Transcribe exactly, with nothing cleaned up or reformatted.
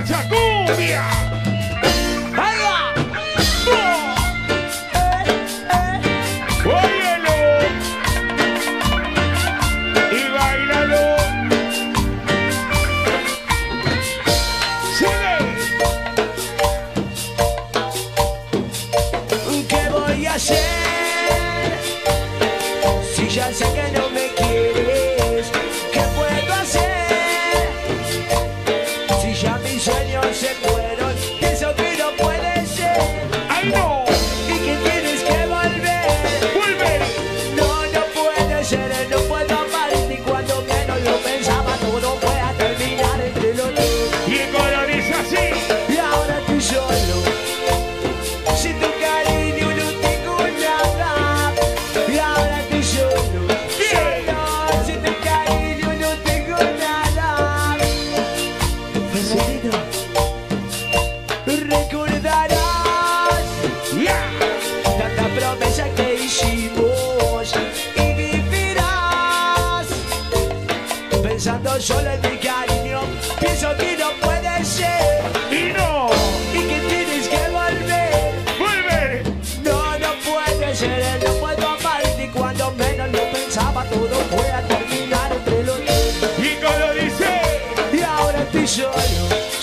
mucha cumbia. ¡Ahí va! Óyelo y bailalo. Sigue. ¿Qué voy a hacer si ya sé que no me quieres? ¿Qué puedo hacer si ya mis sueños se fueron? Pienso que no puede ser. ¡Ay, no! Y que tienes que volver. ¡Vuelve! No, no puede ser, no puedo amar ni cuando menos lo pensaba. Todo fue a terminar entre los dos. Y el color dice así. Y ahora estoy solo. Sin tu cariño no tengo nada. Y ahora estoy solo. Solo. Sin tu cariño no tengo nada. Fernandito, recordarás ¡Ya! tanta promesa que hicimos y vivirás pensando solo en mi cariño. Pienso que no puede ser ¡Y no! y que tienes que volver. ¡Vuelve! No, no puede ser, no puedo amar ni cuando menos lo pensaba. Todo fue a terminar entre los dos. Y el color dice. Y ahora estoy solo.